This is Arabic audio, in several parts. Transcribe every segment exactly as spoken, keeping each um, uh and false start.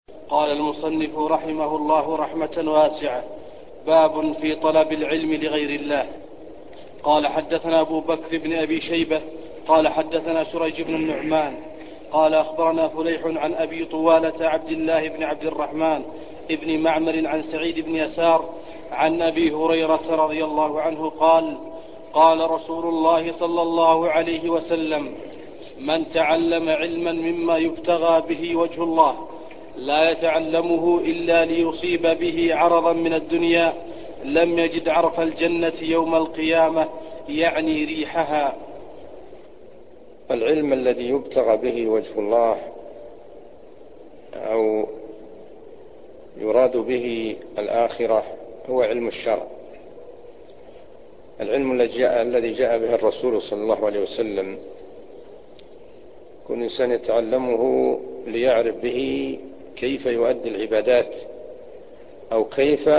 قال المصنف رحمه الله رحمة واسعة: باب في طلب العلم لغير الله. قال حدثنا أبو بكر بن أبي شيبة قال حدثنا سريج بن النعمان قال أخبرنا فليح عن أبي طوالة عبد الله بن عبد الرحمن ابن معمر عن سعيد بن يسار عن أبي هريرة رضي الله عنه قال: قال رسول الله صلى الله عليه وسلم: من تعلم علما مما يبتغى به وجه الله لا يتعلمه إلا ليصيب به عرضا من الدنيا لم يجد عرف الجنة يوم القيامة، يعني ريحها. العلم الذي يبتغى به وجه الله أو يراد به الآخرة هو علم الشرع، العلم الذي جاء به الرسول صلى الله عليه وسلم. كل إنسان يتعلمه ليعرف به كيف يؤدي العبادات أو كيف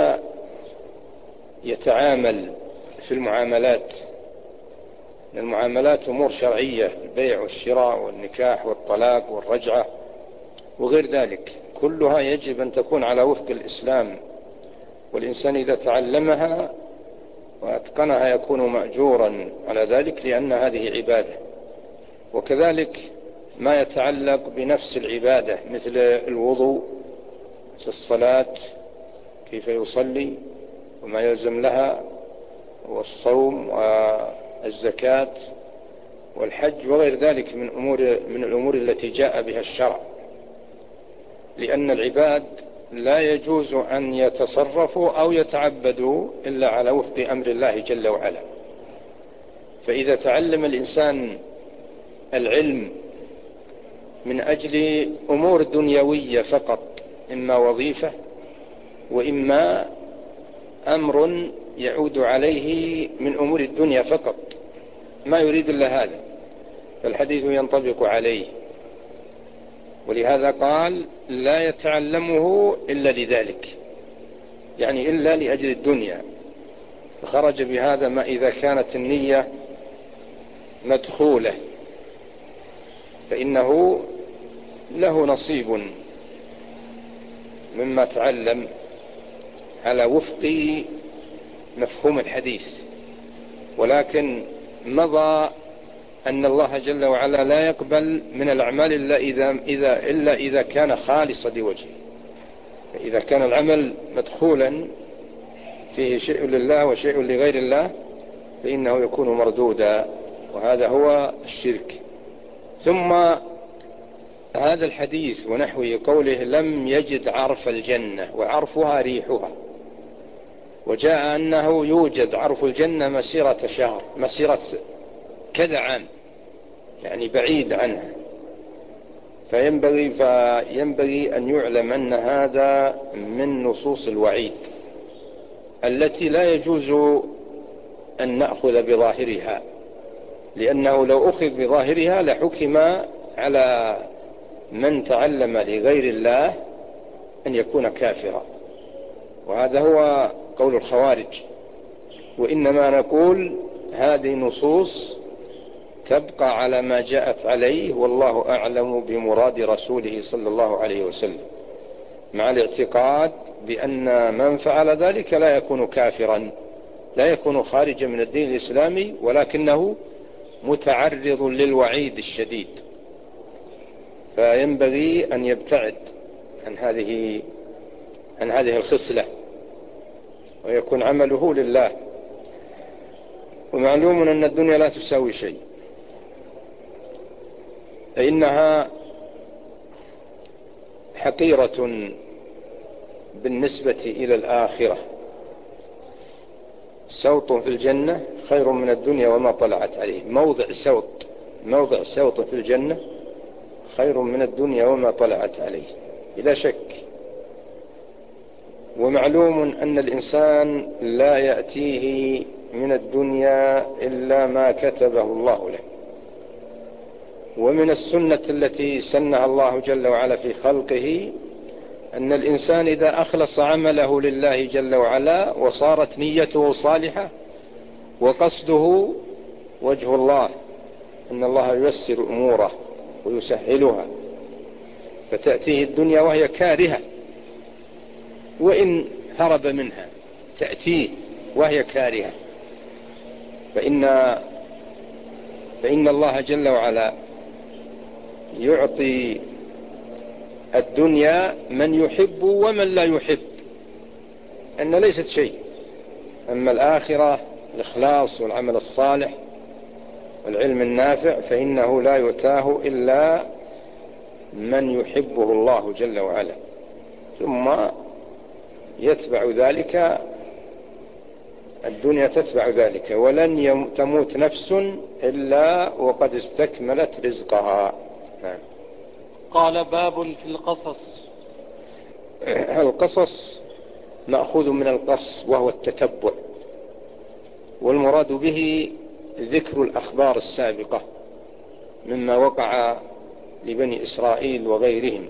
يتعامل في المعاملات. المعاملات أمور شرعية، البيع والشراء والنكاح والطلاق والرجعة وغير ذلك، كلها يجب أن تكون على وفق الإسلام، والإنسان إذا تعلمها وأتقنها يكون مأجورا على ذلك، لأن هذه عبادة. وكذلك ما يتعلق بنفس العبادة مثل الوضوء، مثل الصلاة كيف يصلي وما يلزم لها، والصوم والزكاة والحج وغير ذلك من أمور من الأمور التي جاء بها الشرع، لأن العباد لا يجوز أن يتصرفوا أو يتعبدوا إلا على وفق أمر الله جل وعلا. فإذا تعلم الإنسان العلم من أجل أمور دنيوية فقط، إما وظيفة وإما أمر يعود عليه من أمور الدنيا فقط، ما يريد إلا هذا، فالحديث ينطبق عليه. ولهذا قال: لا يتعلمه إلا لذلك، يعني إلا لأجل الدنيا. فخرج بهذا ما إذا كانت النية مدخولة فإنه له نصيب مما تعلم على وفق مفهوم الحديث. ولكن مضى أن الله جل وعلا لا يقبل من الأعمال إلا إذا, إذا, إلا إذا كان خالصا لوجهه. فإذا كان العمل مدخولا فيه شيء لله وشيء لغير الله فإنه يكون مردودا، وهذا هو الشرك. ثم هذا الحديث ونحوه قوله: لم يجد عرف الجنة، وعرفها ريحها، وجاء أنه يوجد عرف الجنة مسيرة شهر، مسيرة كذا عام، يعني بعيد عنها. فينبغي, فينبغي أن يعلم أن هذا من نصوص الوعيد التي لا يجوز أن نأخذ بظاهرها، لأنه لو أخذ بظاهرها لحكم على من تعلم لغير الله أن يكون كافرا، وهذا هو قول الخوارج. وإنما نقول هذه نصوص تبقى على ما جاءت عليه، والله أعلم بمراد رسوله صلى الله عليه وسلم، مع الاعتقاد بأن من فعل ذلك لا يكون كافرا، لا يكون خارجا من الدين الإسلامي، ولكنه متعرض للوعيد الشديد. فينبغي أن يبتعد عن هذه عن هذه الخصلة ويكون عمله لله. ومعلوم أن الدنيا لا تساوي شيء، فإنها حقيرة بالنسبة إلى الآخرة. سوط في الجنة خير من الدنيا وما طلعت عليه. موضع سوط موضع سوط في الجنة خير من الدنيا وما طلعت عليه بلا شك. ومعلوم أن الإنسان لا يأتيه من الدنيا إلا ما كتبه الله له. ومن السنة التي سنها الله جل وعلا في خلقه أن الإنسان إذا أخلص عمله لله جل وعلا وصارت نيته صالحة وقصده وجه الله، أن الله ييسر أموره ويسهلها. فتأتيه الدنيا وهي كارهة، وإن هرب منها تأتيه وهي كارهة. فإن, فإن الله جل وعلا يعطي الدنيا من يحب ومن لا يحب، أن ليست شيء. أما الآخرة الإخلاص والعمل الصالح والعلم النافع فإنه لا يؤتاه إلا من يحبه الله جل وعلا، ثم يتبع ذلك الدنيا تتبع ذلك. ولن تموت نفس إلا وقد استكملت رزقها. نعم. قال باب في القصص. القصص مأخوذ من القص وهو التتبع، والمراد به ذكر الأخبار السابقة مما وقع لبني إسرائيل وغيرهم.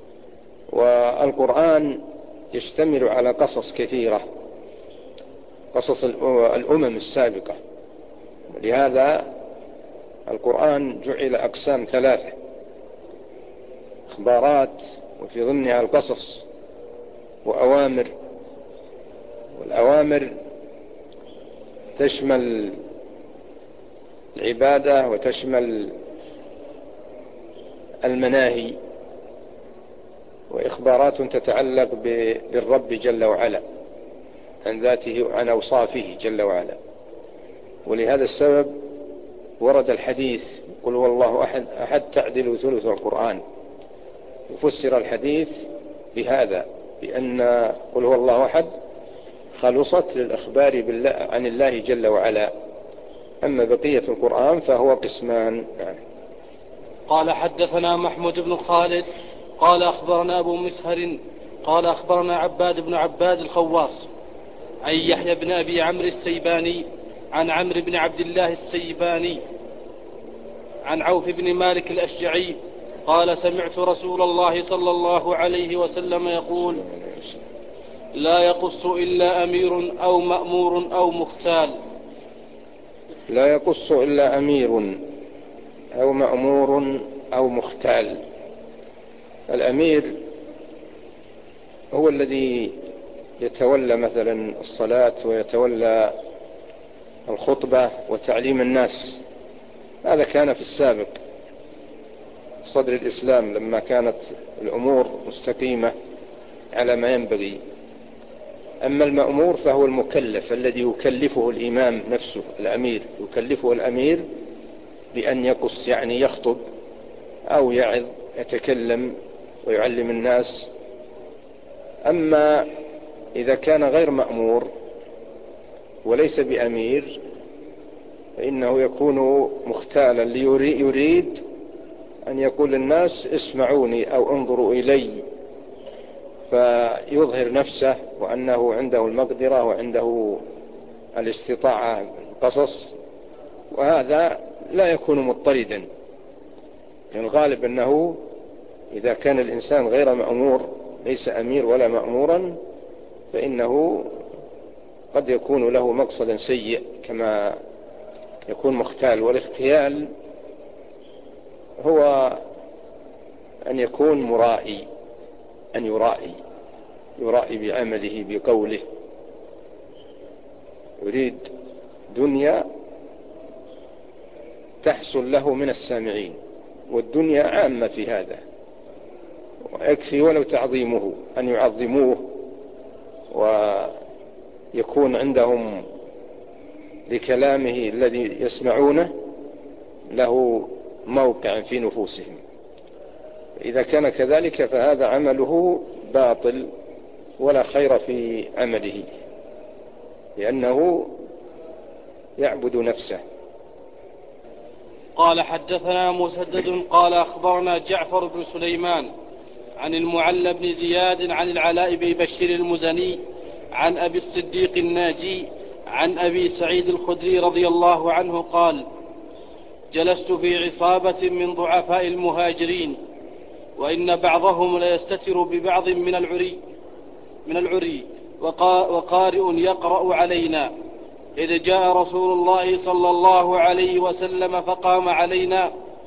والقرآن يشتمل على قصص كثيرة، قصص الأمم السابقة، لهذا القرآن جعل أقسام ثلاثة: إخبارات وفي ضمنها القصص، وأوامر. والأوامر تشمل العبادة وتشمل المناهي، وإخبارات تتعلق بالرب جل وعلا عن ذاته وعن أوصافه جل وعلا. ولهذا السبب ورد الحديث قل هو الله أحد أحد تعدل ثلث القرآن، وفسر الحديث بهذا بأن قل هو الله أحد خلصت للإخبار بالله عن الله جل وعلا. أما بقية القرآن فهو قسمان. قال حدثنا محمود بن خالد قال أخبرنا أبو مسهر قال أخبرنا عباد بن عباد الخواص عن يحيى بن أبي عمرو السيباني عن عمرو بن عبد الله السيباني عن عوف بن مالك الأشجعي قال سمعت رسول الله صلى الله عليه وسلم يقول لا يقص إلا أمير أو مأمور أو مختال. لا يقص إلا أمير أو مأمور أو مختال. الأمير هو الذي يتولى مثلا الصلاة ويتولى الخطبة وتعليم الناس، هذا كان في السابق صدر الإسلام لما كانت الأمور مستقيمة على ما ينبغي. أما المأمور فهو المكلف الذي يكلفه الإمام نفسه، الأمير يكلفه الأمير بأن يقص، يعني يخطب أو يعظ يتكلم ويعلم الناس. أما إذا كان غير مأمور وليس بأمير فإنه يكون مختالا، ليريد أن يقول الناس اسمعوني أو انظروا إلي، فيظهر نفسه وأنه عنده المقدرة وعنده الاستطاعة القصص، وهذا لا يكون مضطردا. يعني الغالب أنه إذا كان الإنسان غير مأمور ليس أمير ولا مأمورا فإنه قد يكون له مقصد سيء كما يكون مختال. والاختيال هو أن يكون مرائي، أن يرائي يرائي بعمله بقوله، يريد دنيا تحصل له من السامعين، والدنيا عامة في هذا، ويكفي ولو تعظيمه أن يعظموه ويكون عندهم لكلامه الذي يسمعونه له موقع في نفوسهم. إذا كان كذلك فهذا عمله باطل ولا خير في عمله، لأنه يعبد نفسه. قال حدثنا مسدد قال أخبرنا جعفر بن سليمان عن المعلى بن زياد عن العلاء بن بشير المزني عن أبي الصديق الناجي عن أبي سعيد الخدري رضي الله عنه قال جلست في عصابة من ضعفاء المهاجرين وإن بعضهم ليستتر ببعض من العري من العري وقارئ يقرأ علينا، إذ جاء رسول الله صلى الله عليه وسلم فقام علينا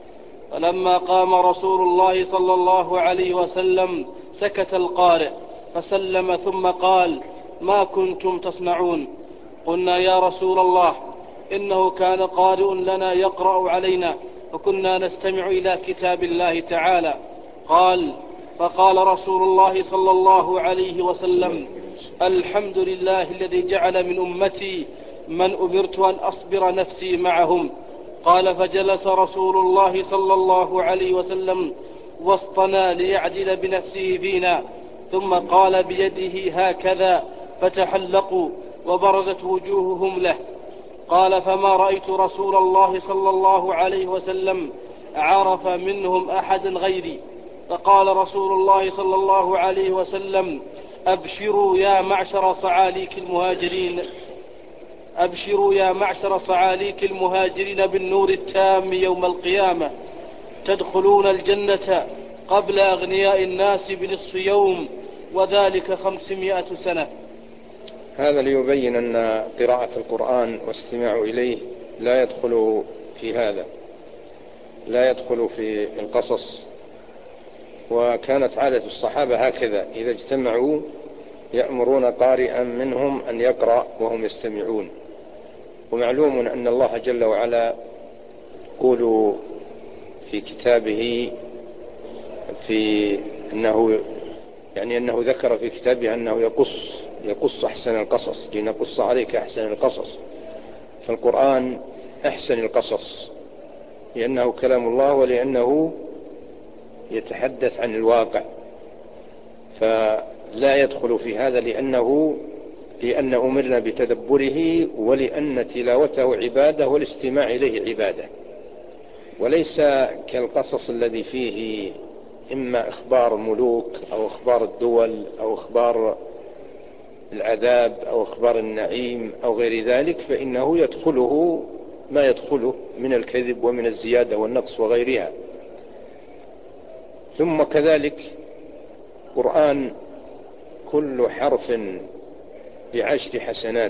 فلما قام رسول الله صلى الله عليه وسلم سكت القارئ فسلم ثم قال: ما كنتم تصنعون؟ قلنا: يا رسول الله إنه كان قارئ لنا يقرأ علينا فكنا نستمع إلى كتاب الله تعالى. قال: فقال رسول الله صلى الله عليه وسلم: الحمد لله الذي جعل من أمتي من أمرت أن أصبر نفسي معهم. قال: فجلس رسول الله صلى الله عليه وسلم وسطنا ليعدل بنفسه فينا، ثم قال بيده هكذا فتحلقوا وبرزت وجوههم له. قال: فما رأيت رسول الله صلى الله عليه وسلم عرف منهم أحدا غيري. فقال رسول الله صلى الله عليه وسلم: أبشروا يا معشر صعاليك المهاجرين أبشروا يا معشر صعاليك المهاجرين بالنور التام يوم القيامة، تدخلون الجنة قبل أغنياء الناس بنصف يوم، وذلك خمسمائة سنة. هذا ليبين أن قراءة القرآن واستماع إليه لا يدخل في هذا، لا يدخل في القصص. وكانت عادة الصحابة هكذا، إذا اجتمعوا يأمرون قارئا منهم أن يقرأ وهم يستمعون. ومعلوم أن الله جل وعلا يقول في كتابه في أنه يعني أنه ذكر في كتابه أنه يقص يقص أحسن القصص، لنقص عليك أحسن القصص. فالقرآن أحسن القصص لأنه كلام الله ولأنه يتحدث عن الواقع، فلا يدخل في هذا لأنه لأن أمرنا بتدبره ولأن تلاوته عبادة والاستماع إليه عبادة، وليس كالقصص الذي فيه إما إخبار ملوك أو إخبار الدول أو إخبار العذاب أو إخبار النعيم أو غير ذلك، فإنه يدخله ما يدخله من الكذب ومن الزيادة والنقص وغيرها. ثم كذلك قرآن كل حرف بعشر حسنات،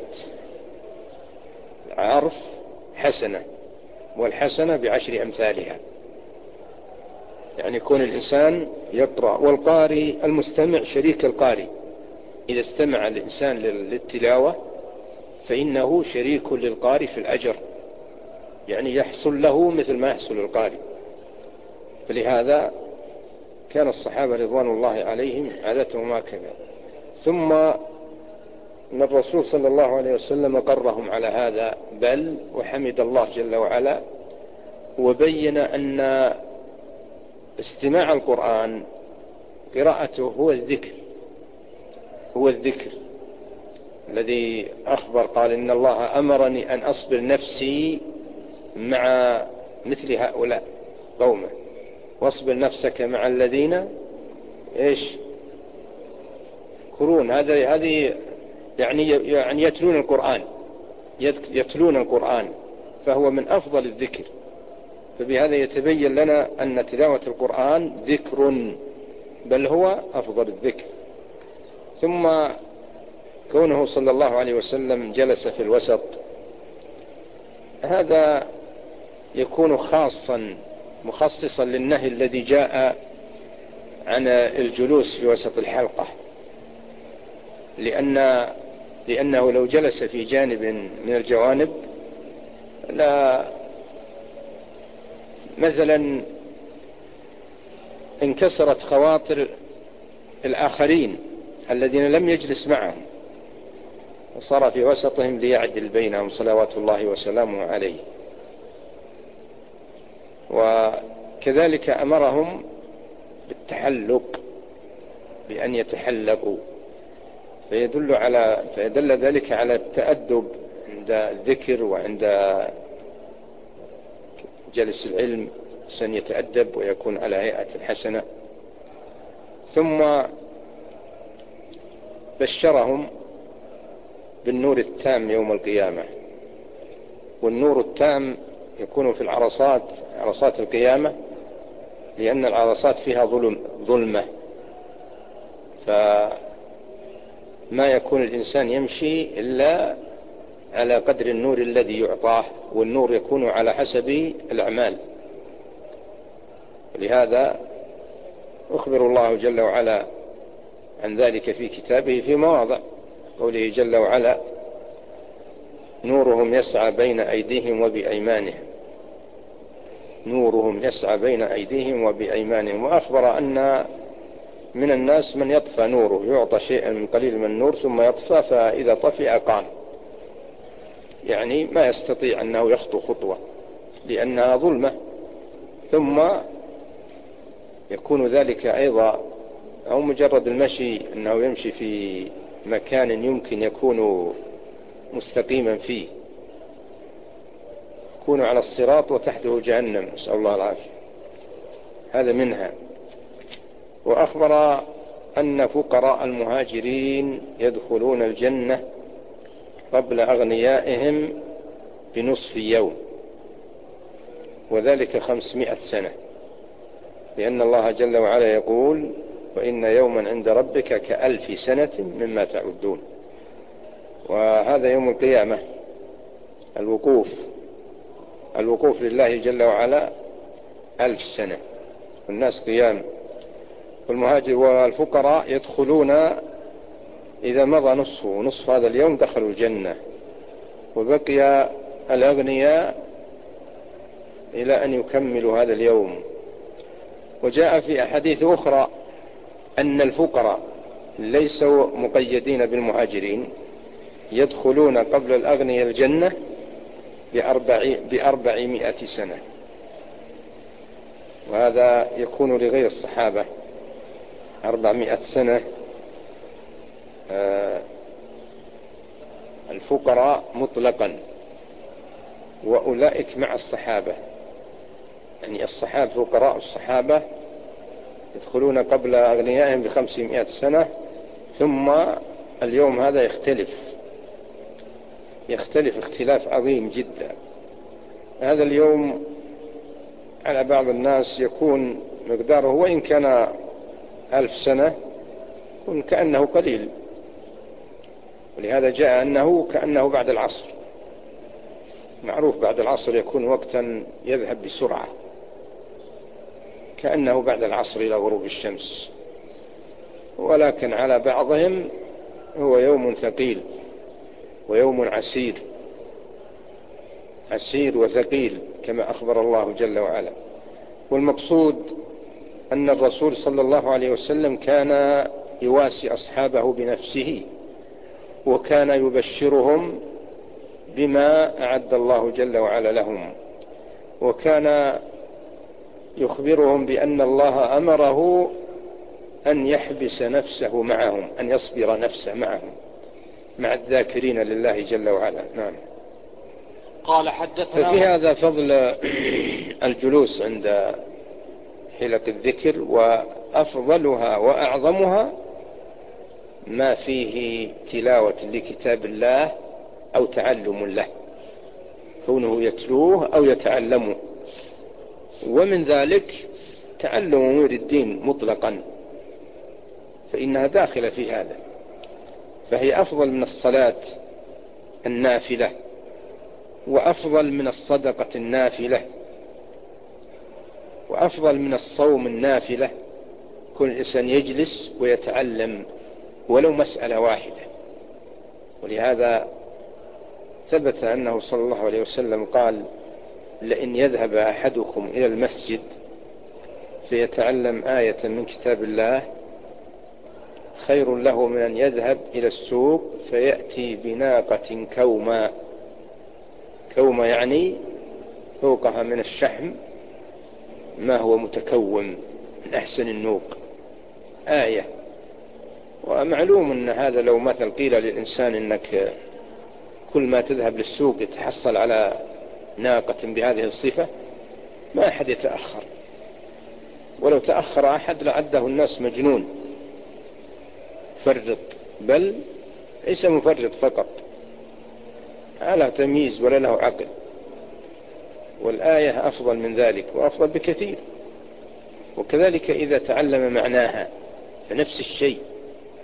حرف حسنة والحسنة بعشر أمثالها، يعني يكون الإنسان يقرأ والقارئ المستمع شريك القارئ. إذا استمع الإنسان للتلاوة فإنه شريك للقارئ في الأجر، يعني يحصل له مثل ما يحصل القارئ. فلهذا كان الصحابة رضوان الله عليهم عادتهم هكذا. ثم أن الرسول صلى الله عليه وسلم قرهم على هذا، بل وحمد الله جل وعلا وبين أن استماع القرآن قراءته هو الذكر هو الذكر الذي أخبر قال: إن الله أمرني أن أصبر نفسي مع مثل هؤلاء قومه، واصبر نفسك مع الذين إيش يذكرون هذا هذه يعني يعني يتلون القرآن يتلون القرآن فهو من أفضل الذكر. فبهذا يتبين لنا أن تلاوة القرآن ذكر، بل هو أفضل الذكر. ثم كونه صلى الله عليه وسلم جلس في الوسط، هذا يكون خاصا مخصصا للنهي الذي جاء عن الجلوس في وسط الحلقة، لأن لأنه لو جلس في جانب من الجوانب لا مثلا انكسرت خواطر الآخرين الذين لم يجلس معهم، وصار في وسطهم ليعدل بينهم صلوات الله وسلامه عليه. وكذلك أمرهم بالتحلق، بأن يتحلقوا، فيدل على فيدل ذلك على التأدب عند الذكر وعند جلس العلم، سن يتأدب ويكون على هيئة حسنة. ثم بشرهم بالنور التام يوم القيامة، والنور التام يكون في العرصات عرصات القيامة، لأن العرصات فيها ظلم ظلمة، فما يكون الإنسان يمشي إلا على قدر النور الذي يعطاه، والنور يكون على حسب الأعمال. لهذا أخبر الله جل وعلا عن ذلك في كتابه في مواضع، قوله جل وعلا: نورهم يسعى بين أيديهم وبأيمانهم، نورهم يسعى بين أيديهم وبأيمانهم. وأخبر أن من الناس من يطفى نوره، يعطى شيئا من قليل من النور ثم يطفى، فإذا طفئ قام، يعني ما يستطيع أنه يخطو خطوة لأنها ظلمة، ثم يكون ذلك أيضا أو مجرد المشي، أنه يمشي في مكان يمكن يكون مستقيما فيه، يكون على الصراط وتحته جهنم، نسأل الله العافية، هذا منها. وأخبر أن فقراء المهاجرين يدخلون الجنة قبل أغنيائهم بنصف يوم، وذلك خمسمائة سنة، لأن الله جل وعلا يقول: وإن يوما عند ربك كألف سنة مما تعدون. وهذا يوم القيامة، الوقوف الوقوف لله جل وعلا ألف سنة، والناس قيام. والمهاجر والفقراء يدخلون إذا مضى نصف نصف هذا اليوم دخلوا الجنة، وبقي الأغنياء إلى أن يكملوا هذا اليوم. وجاء في أحاديث أخرى أن الفقراء ليسوا مقيدين بالمهاجرين، يدخلون قبل الأغنياء الجنة بأربعمائة سنة، وهذا يكون لغير الصحابة. أربعمائة سنة آه الفقراء مطلقا، وأولئك مع الصحابة، يعني الصحابة فقراء الصحابة يدخلون قبل أغنيائهم بخمسمائة سنة، ثم اليوم هذا يختلف يختلف اختلاف عظيم جدا. هذا اليوم على بعض الناس يكون مقداره وإن كان ألف سنة يكون كأنه قليل، ولهذا جاء أنه كأنه بعد العصر، معروف بعد العصر يكون وقتا يذهب بسرعة، كأنه بعد العصر إلى غروب الشمس. ولكن على بعضهم هو يوم ثقيل ويوم عسير عسير وثقيل كما أخبر الله جل وعلا. والمقصود أن الرسول صلى الله عليه وسلم كان يواسي أصحابه بنفسه، وكان يبشرهم بما أعد الله جل وعلا لهم، وكان يخبرهم بأن الله أمره أن يحبس نفسه معهم، أن يصبر نفسه معهم مع الذاكرين لله جل وعلا. نعم. قال حدثنا. ففي هذا فضل الجلوس عند حلق الذكر، وأفضلها وأعظمها ما فيه تلاوة لكتاب الله أو تعلم له، كونه يتلوه أو يتعلمه. ومن ذلك تعلم أمور الدين مطلقا، فإنها داخلة في هذا، فهي أفضل من الصلاة النافلة، وأفضل من الصدقة النافلة، وأفضل من الصوم النافلة. كل إنسان يجلس ويتعلم ولو مسألة واحدة. ولهذا ثبت أنه صلى الله عليه وسلم قال: لئن يذهب أحدكم إلى المسجد فيتعلم آية من كتاب الله خير له من أن يذهب إلى السوق فيأتي بناقة كوما. كوما يعني فوقها من الشحم ما هو متكوم من أحسن النوق، آية. ومعلوم أن هذا لو مثل قيل للإنسان أنك كل ما تذهب للسوق يتحصل على ناقة بهذه الصفة، ما أحد يتأخر، ولو تأخر أحد لعده الناس مجنون فرط، بل ليس مفرط فقط، لا له تمييز ولا له عقل. والآية أفضل من ذلك وأفضل بكثير. وكذلك إذا تعلم معناها فنفس الشيء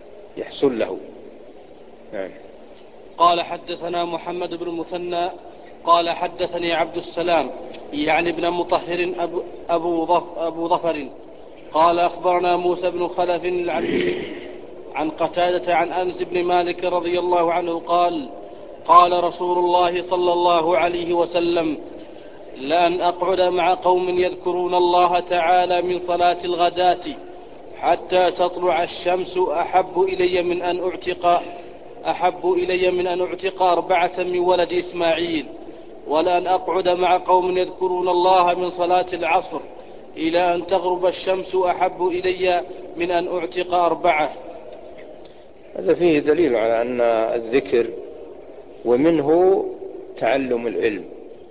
يحصل له. يعني. قال حدثنا محمد بن المثنى قال حدثني عبد السلام يعني ابن مطهر أبو, أبو, ظف أبو ظفر قال أخبرنا موسى بن خلف العبدي عن قتادة عن أنس بن مالك رضي الله عنه قال قال رسول الله صلى الله عليه وسلم لأن أقعد مع قوم يذكرون الله تعالى من صلاة الغداة حتى تطلع الشمس أحب إلي من أن أعتق أحب إلي من أن أعتق أربعة من ولد إسماعيل، ولأن أقعد مع قوم يذكرون الله من صلاة العصر إلى أن تغرب الشمس أحب إلي من أن أعتق أربعة. هذا فيه دليل على أن الذكر ومنه تعلم العلم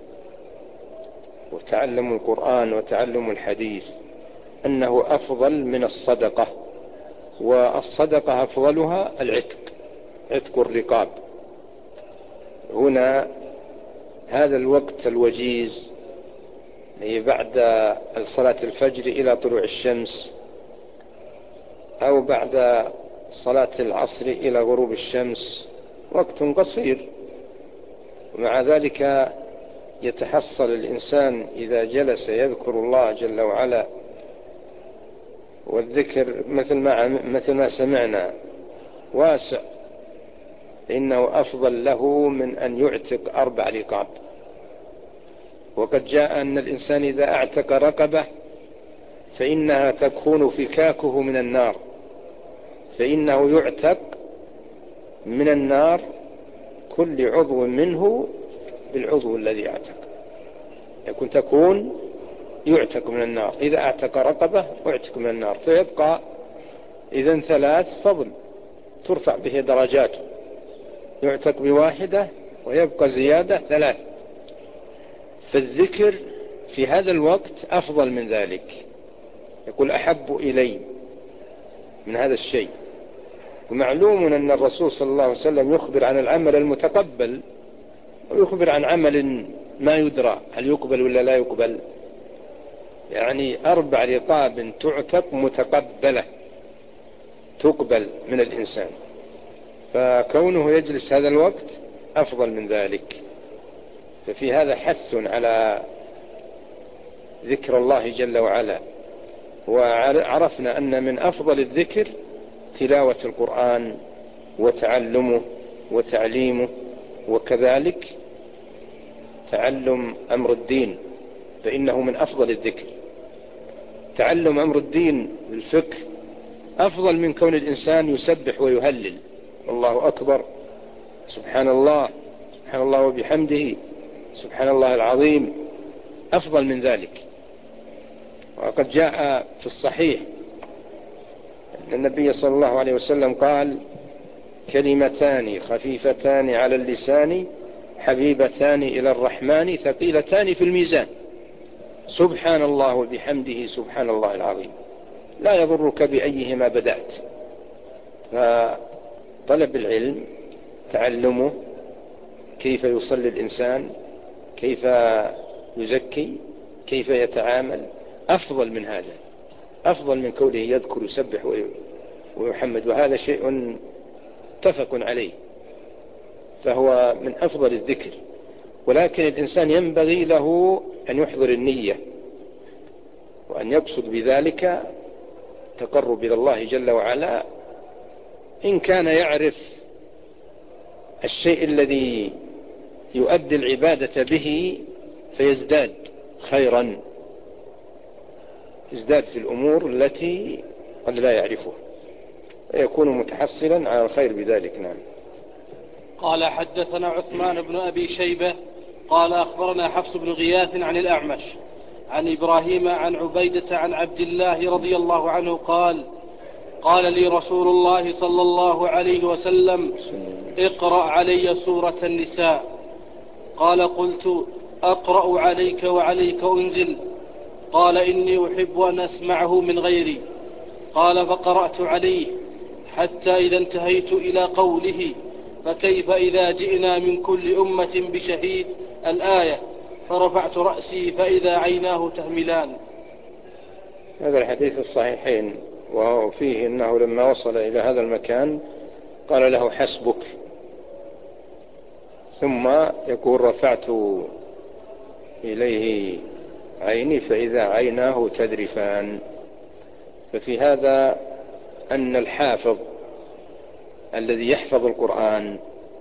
وتعلم القرآن وتعلم الحديث أنه أفضل من الصدقة، والصدقة أفضلها العتق، عتق الرقاب. هنا هذا الوقت الوجيز بعد صلاة الفجر إلى طلوع الشمس أو بعد صلاة العصر إلى غروب الشمس وقت قصير، ومع ذلك يتحصل الإنسان إذا جلس يذكر الله جل وعلا، والذكر مثل ما, مثل ما سمعنا واسع، إنه أفضل له من أن يعتق أربع رقاب. وقد جاء أن الإنسان إذا اعتق رقبة فإنها تكون فكاكه من النار، فإنه يعتق من النار كل عضو منه بالعضو الذي اعتق، يكون تكون يعتق من النار. إذا اعتق رقبة اعتق من النار، فيبقى إذن ثلاث فضل ترفع به درجاته، يعتق بواحدة ويبقى زيادة ثلاث. فالذكر في هذا الوقت أفضل من ذلك، يقول أحب إلي من هذا الشيء. ومعلوم أن الرسول صلى الله عليه وسلم يخبر عن العمل المتقبل ويخبر عن عمل ما يدرى هل يقبل ولا لا يقبل، يعني أربع رقاب تعتق متقبلة تقبل من الإنسان، فكونه يجلس هذا الوقت أفضل من ذلك. ففي هذا حث على ذكر الله جل وعلا. وعرفنا أن من أفضل الذكر تلاوة القرآن وتعلمه وتعليمه، وكذلك تعلم أمر الدين، فإنه من أفضل الذكر. تعلم أمر الدين بالفقه أفضل من كون الإنسان يسبح ويهلل الله أكبر، سبحان الله، سبحان الله وبحمده، سبحان الله العظيم، أفضل من ذلك. وقد جاء في الصحيح أن النبي صلى الله عليه وسلم قال كلمتان خفيفتان على اللسان حبيبتان إلى الرحمن ثقيلتان في الميزان، سبحان الله وبحمده، سبحان الله العظيم، لا يضرك بأيهما بدأت. فطلب العلم تعلمه، كيف يصلي الإنسان، كيف يزكي، كيف يتعامل، أفضل من هذا، أفضل من كونه يذكر يسبح ويحمد، وهذا شيء متفق عليه، فهو من أفضل الذكر. ولكن الإنسان ينبغي له أن يحضر النية وأن يقصد بذلك تقرب إلى الله جل وعلا. إن كان يعرف الشيء الذي يؤدي العبادة به فيزداد خيرا، يزداد في الأمور التي قد لا يعرفها، ويكون متحصلا على الخير بذلك. نعم. قال حدثنا عثمان بن أبي شيبة قال أخبرنا حفص بن غياث عن الأعمش عن إبراهيم عن عبيدة عن عبد الله رضي الله عنه قال قال لي رسول الله صلى الله عليه وسلم اقرأ علي سورة النساء. قال قلت أقرأ عليك وعليك أنزل؟ قال إني أحب أن أسمعه من غيري. قال فقرأت عليه حتى إذا انتهيت إلى قوله فكيف إذا جئنا من كل أمة بشهيد الآية، فرفعت رأسي فإذا عيناه تهملان. هذا الحديث الصحيحين، وفيه أنه لما وصل إلى هذا المكان قال له حسبك، ثم يقول رفعت إليه عيني فإذا عيناه تذرفان. ففي هذا أن الحافظ الذي يحفظ القرآن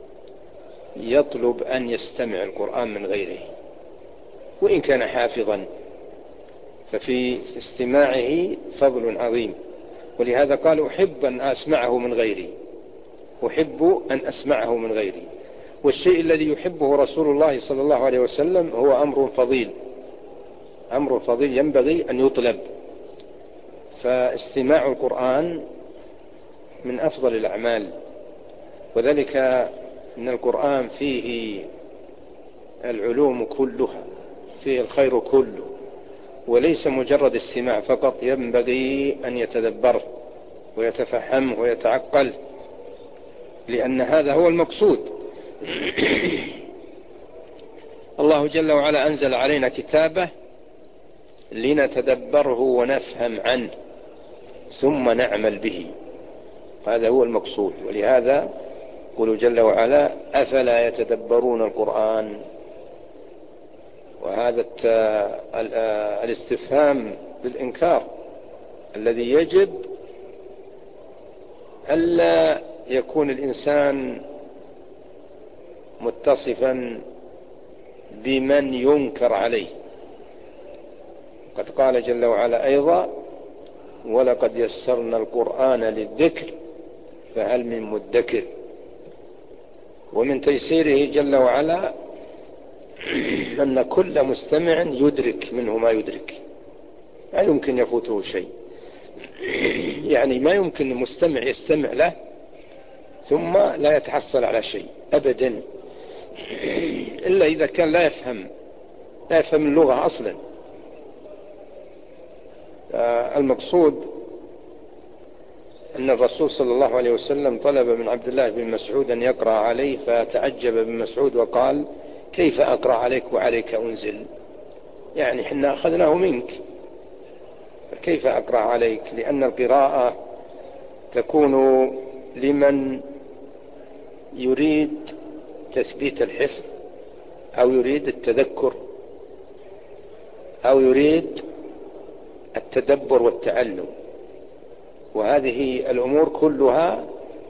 يطلب أن يستمع القرآن من غيره وإن كان حافظا، ففي استماعه فضل عظيم. ولهذا قال أحب أن أسمعه من غيري، أحب أن أسمعه من غيري. والشيء الذي يحبه رسول الله صلى الله عليه وسلم هو أمر فضيل، أمر فضيل ينبغي أن يطلب. فاستماع القرآن من أفضل الأعمال، وذلك أن القرآن فيه العلوم كلها، فيه الخير كله، وليس مجرد استماع فقط، ينبغي أن يتدبر ويتفهم ويتعقل، لأن هذا هو المقصود. الله جل وعلا أنزل علينا كتابه لنتدبره ونفهم عنه ثم نعمل به، هذا هو المقصود. ولهذا يقول جل وعلا أفلا يتدبرون القرآن. وهذا الاستفهام بالإنكار الذي يجب ألا يكون الإنسان متصفا بمن ينكر عليه. قد قال جل وعلا أيضا ولقد يسرنا القرآن للذكر فهل من مدكر. ومن تيسيره جل وعلا أن كل مستمع يدرك منه ما يدرك، لا يمكن يفوته شيء. يعني ما يمكن المستمع يستمع له ثم لا يتحصل على شيء أبدا، إلا إذا كان لا يفهم لا يفهم اللغة أصلا. المقصود أن الرسول صلى الله عليه وسلم طلب من عبد الله بن مسعود أن يقرأ عليه، فتعجب ابن مسعود وقال كيف أقرأ عليك وعليك أنزل؟ يعني حنا أخذناه منك، كيف أقرأ عليك؟ لأن القراءة تكون لمن يريد تثبيت الحفظ أو يريد التذكر أو يريد التدبر والتعلم، وهذه الأمور كلها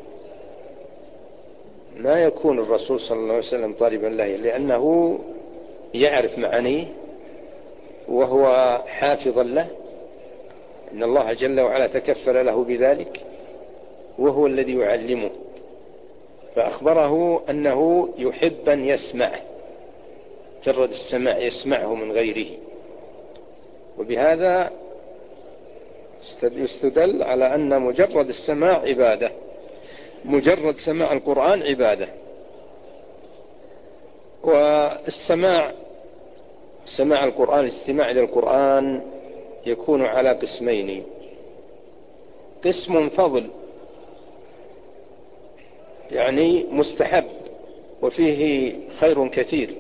ما يكون الرسول صلى الله عليه وسلم طالبا له، لأنه يعرف معانيه وهو حافظا له، إن الله جل وعلا تكفل له بذلك وهو الذي يعلمه. فأخبره أنه يحب أن يسمع، جرد السماع يسمعه من غيره. وبهذا يستدل على أن مجرد السماع عبادة، مجرد سماع القرآن عبادة. والسماع سماع القرآن الاستماع إلى القرآن يكون على قسمين: قسم فضل يعني مستحب وفيه خير كثير،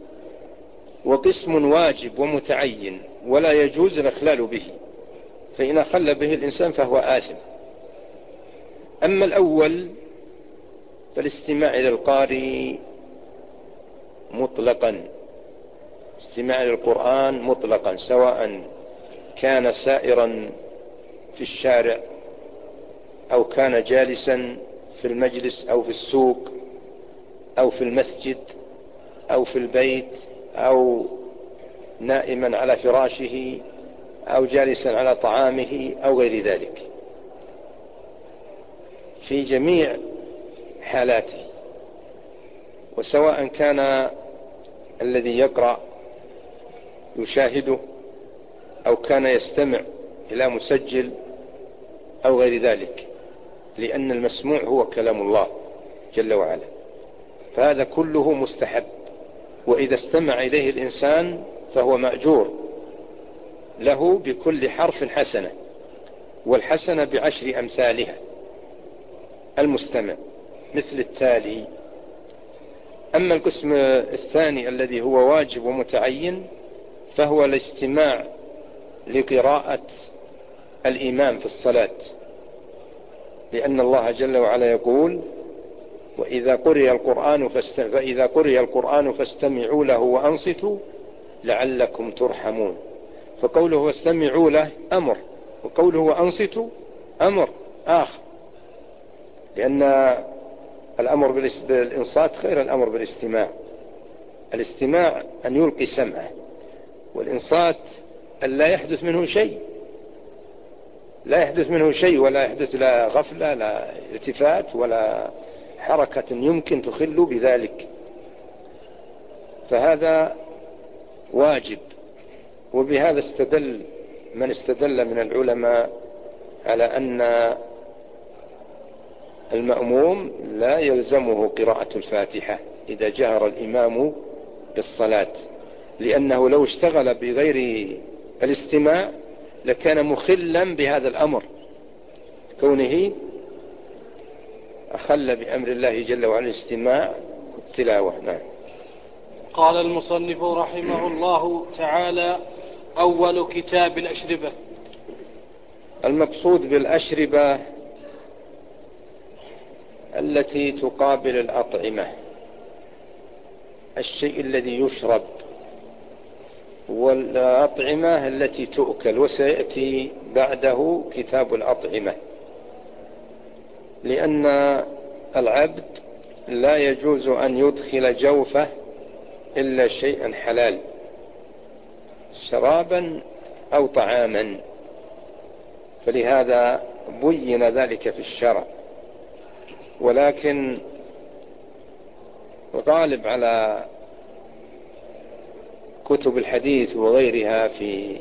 وقسم واجب ومتعين ولا يجوز الإخلال به، فإن أخل به الإنسان فهو آثم. أما الأول فالاستماع إلى القارئ مطلقا، استماع إلى القرآن مطلقا، سواء كان سائرا في الشارع أو كان جالسا في المجلس أو في السوق أو في المسجد أو في البيت أو نائما على فراشه أو جالسا على طعامه أو غير ذلك، في جميع حالاته. وسواء كان الذي يقرأ يشاهده أو كان يستمع إلى مسجل أو غير ذلك، لأن المسموع هو كلام الله جل وعلا، فهذا كله مستحب. وإذا استمع إليه الإنسان فهو مأجور له بكل حرف حسنة، والحسنة بعشر أمثالها. المستمع مثل التالي. أما القسم الثاني الذي هو واجب ومتعين فهو الاستماع لقراءة الإمام في الصلاة، لأن الله جل وعلا يقول وإذا قرئ القرآن فاست... فإذا قرئ القرآن فاستمعوا له وأنصتوا لعلكم ترحمون. فقوله فاستمعوا له أمر، وقوله وأنصتوا أمر آخر، لأن الأمر بالإنصات غير الأمر بالاستماع. الاستماع أن يلقي سمعه، والإنصات أن لا يحدث منه شيء، لا يحدث منه شيء، ولا يحدث لا غفلة لا التفات ولا حركة يمكن تخل بذلك. فهذا واجب. وبهذا استدل من استدل من العلماء على أن المأموم لا يلزمه قراءة الفاتحة إذا جهر الإمام بالصلاة، لأنه لو اشتغل بغير الاستماع لكان مخلا بهذا الأمر، كونه أخل بأمر الله جل وعلا الاستماع والتلاوة. نعم. قال المصنف رحمه الله تعالى: أول كتاب الأشربة. المقصود بالأشربة التي تقابل الأطعمة، الشيء الذي يشرب، والأطعمة التي تؤكل، وسيأتي بعده كتاب الأطعمة، لأن العبد لا يجوز أن يدخل جوفه إلا شيئا حلال، شرابا أو طعاما، فلهذا بين ذلك في الشرع. ولكن الغالب على كتب الحديث وغيرها في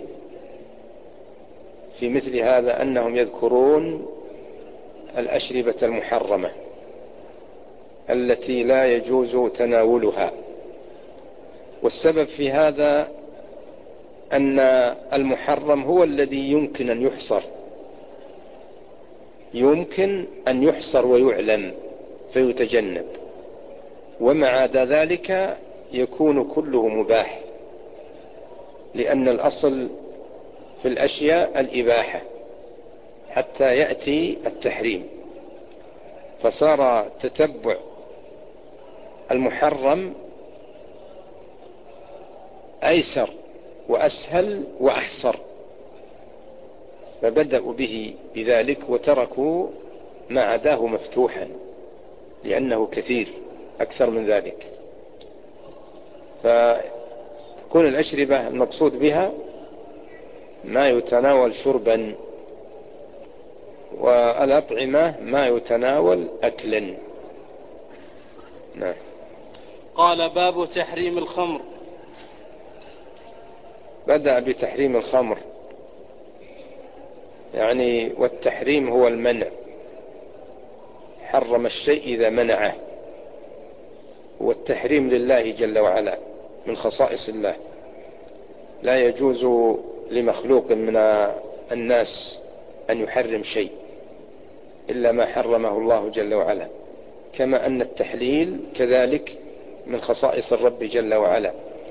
في مثل هذا أنهم يذكرون الأشربة المحرمة التي لا يجوز تناولها. والسبب في هذا أن المحرم هو الذي يمكن أن يحصر، يمكن أن يحصر ويعلم فيتجنب، ومع عدا ذلك يكون كله مباح، لأن الأصل في الأشياء الإباحة حتى يأتي التحريم، فصار تتبع المحرم أيسر وأسهل وأحصر، فبدأوا به بذلك وتركوا ما عداه مفتوحا لأنه كثير أكثر من ذلك. فتكون الأشربة المقصود بها ما يتناول شربا، والأطعمة ما يتناول أكلا. نعم. قال: باب تحريم الخمر. بدأ بتحريم الخمر، يعني والتحريم هو المنع، حرم الشيء إذا منعه، والتحريم لله جل وعلا من خصائص الله، لا يجوز لمخلوق من الناس أن يحرم شيء إلا ما حرمه الله جل وعلا، كما أن التحليل كذلك من خصائص الرب جل وعلا.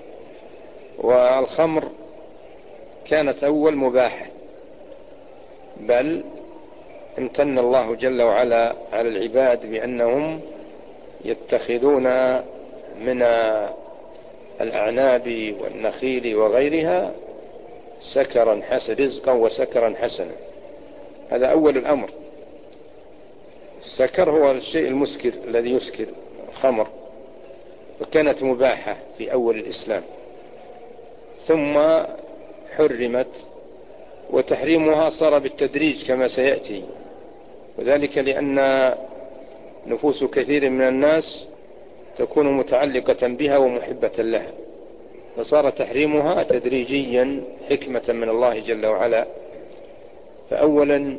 والخمر كانت أول مباحة، بل امتن الله جل وعلا على العباد بأنهم يتخذون من الأعناب والنخيل وغيرها سكرا حسن رزقا وسكرا حسنا. هذا أول الأمر. السكر هو الشيء المسكر الذي يسكر، الخمر، وكانت مباحة في أول الإسلام، ثم حرمت، وتحريمها صار بالتدريج كما سيأتي، وذلك لأن نفوس كثير من الناس تكون متعلقة بها ومحبة لها، فصار تحريمها تدريجيا حكمة من الله جل وعلا. فأولا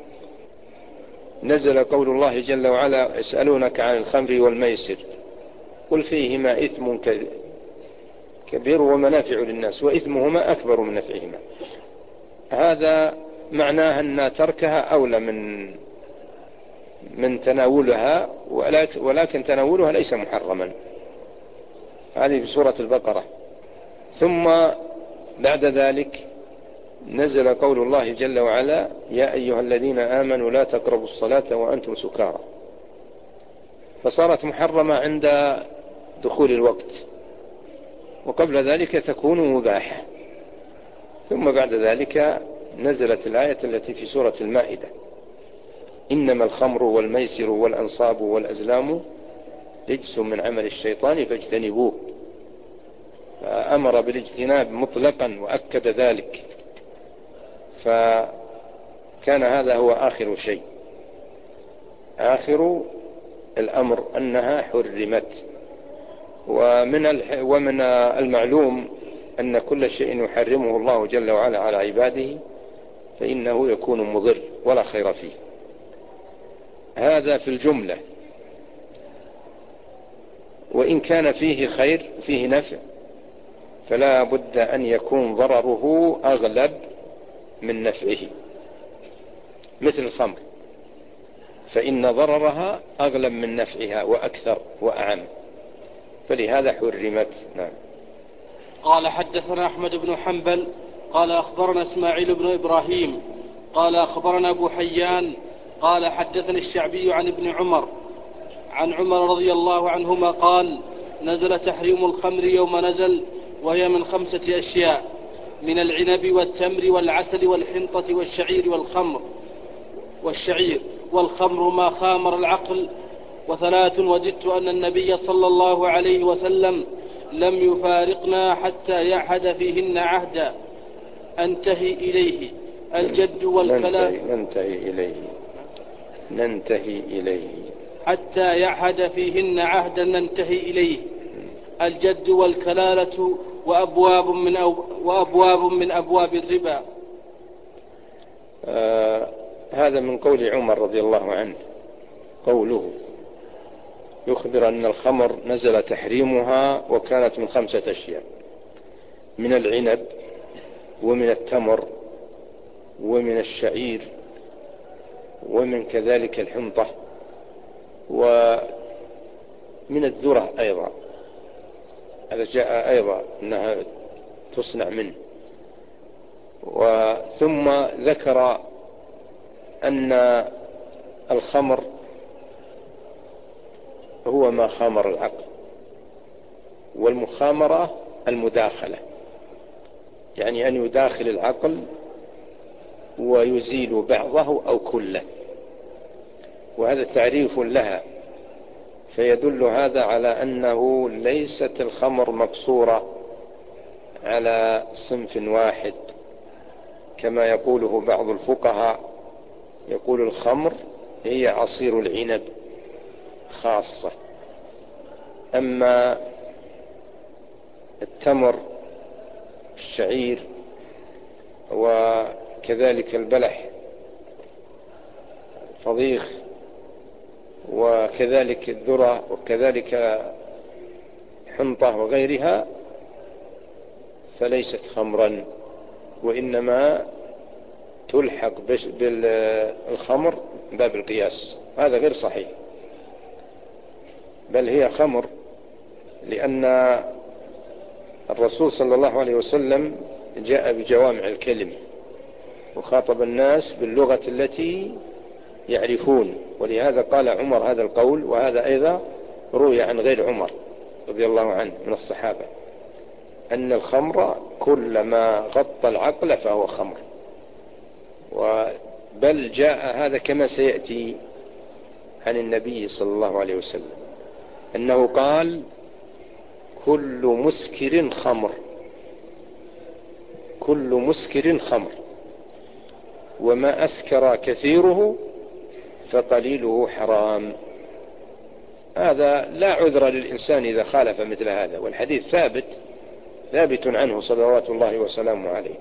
نزل قول الله جل وعلا: يسألونك عن الخمر والميسر قل فيهما إثم كبير ومنافع للناس وإثمهما أكبر من نفعهما. هذا معناه أن تركها أولى من من تناولها، ولكن تناولها ليس محرما. هذه في سورة البقرة. ثم بعد ذلك نزل قول الله جل وعلا: يا أيها الذين آمنوا لا تقربوا الصلاة وأنتم سكارى. فصارت محرمة عند دخول الوقت، وقبل ذلك تكون مباحة. ثم بعد ذلك نزلت الآية التي في سورة المائدة: إنما الخمر والميسر والأنصاب والأزلام رجس من عمل الشيطان فاجتنبوه، فأمر بالاجتناب مطلقا وأكد ذلك، فكان هذا هو آخر شيء، آخر الأمر أنها حرمت. ومن ومن المعلوم أن كل شيء يحرمه الله جل وعلا على عباده فإنه يكون مضر ولا خير فيه. هذا في الجملة، وإن كان فيه خير فيه نفع فلا بد أن يكون ضرره أغلب من نفعه، مثل الخمر فإن ضررها أغلب من نفعها وأكثر وأعم، فلهذا حرمت. نعم. قال حدثنا أحمد بن حنبل قال أخبرنا إسماعيل بن إبراهيم قال أخبرنا أبو حيان قال حدثني الشعبي عن ابن عمر عن عمر رضي الله عنهما قال: نزل تحريم الخمر يوم نزل، وهي من خمسة أشياء: من العنب والتمر والعسل والحنطة والشعير والخمر والشعير والخمر ما خامر العقل، وثلاث وددت أن النبي صلى الله عليه وسلم لم يفارقنا حتى يعهد فيهن عهدا أنتهي إليه: الجد والكلام. ننتهي, ننتهي إليه ننتهي إليه حتى يعهد فيهن عهدا ننتهي إليه: الجد والكلالة وأبواب من, أو وأبواب من أبواب الربا. آه هذا من قول عمر رضي الله عنه، قوله يخبر أن الخمر نزل تحريمها وكانت من خمسة أشياء: من العنب ومن التمر ومن الشعير ومن كذلك الحنطة ومن الذرة أيضا، هذا جاء أيضا أنها تصنع منه. وثم ذكر أن الخمر هو ما خامر العقل، والمخامرة المداخلة، يعني أن يداخل العقل ويزيل بعضه أو كله، وهذا تعريف لها، فيدل هذا على أنه ليست الخمر مقصورة على صنف واحد كما يقوله بعض الفقهاء، يقول الخمر هي عصير العنب خاصة، أما التمر الشعير وكذلك البلح فضيخ وكذلك الذرة وكذلك حنطة وغيرها فليست خمرا، وإنما تلحق بالخمر باب القياس. هذا غير صحيح، بل هي خمر، لأن الرسول صلى الله عليه وسلم جاء بجوامع الكلم وخاطب الناس باللغة التي يعرفون، ولهذا قال عمر هذا القول. وهذا أيضا روي عن غير عمر رضي الله عنه من الصحابة أن الخمر كل ما غطى العقل فهو خمر. بل جاء هذا كما سيأتي عن النبي صلى الله عليه وسلم أنه قال: كل مسكر خمر، كل مسكر خمر، وما أسكر كثيره فقليله حرام. هذا لا عذر للإنسان إذا خالف مثل هذا، والحديث ثابت ثابت عنه صلوات الله وسلامه عليه.